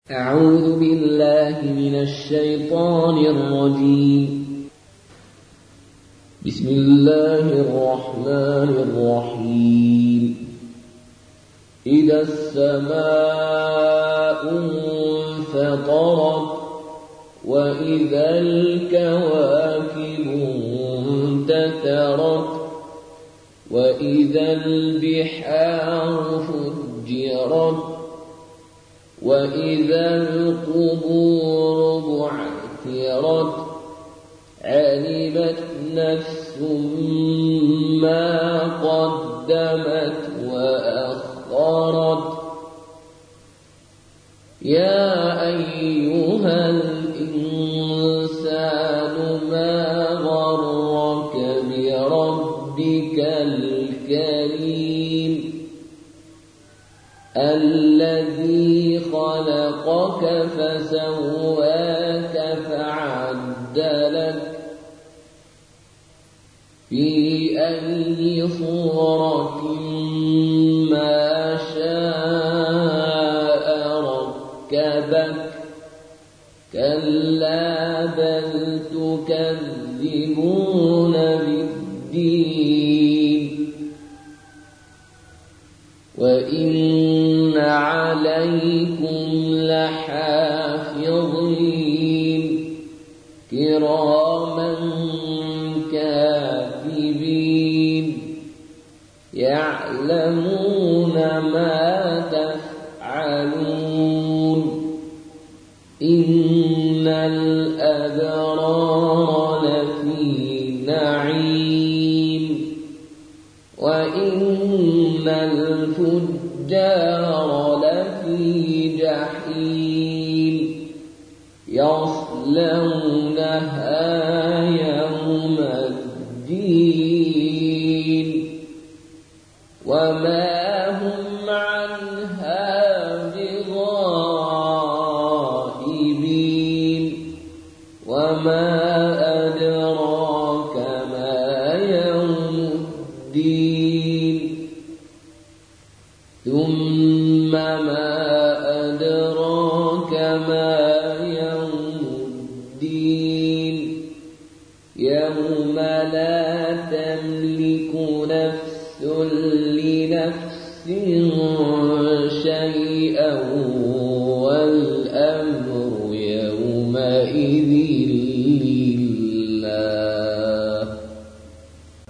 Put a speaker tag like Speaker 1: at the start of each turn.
Speaker 1: أعوذ بالله من الشيطان الرجيم. بسم الله الرحمن الرحيم. إذا السماء انفطرت وإذا الكواكب انتثرت وإذا البحار فجرت وإذا القبور بعثرت علمت نفس ما قدمت وأخرت. يا أيها الإنسان ما غرك بربك الكريم الذي خلقك فسواك فعدلك في أي صورة ما شاء ركبك. كلا بل تكذبون بالدين وإن عليكم لحافظين كراما كاتبين يعلمون ما تفعلون. إن الأبرار لفي نعيم وإن الفجار لفي جحيم يصلونها يوم الدين وما هم عنها بغائبين. وما أدراك ما يوم الدين ثم ما أدراك ما يوم الدين يوم لا تملك نفس لنفس شيئا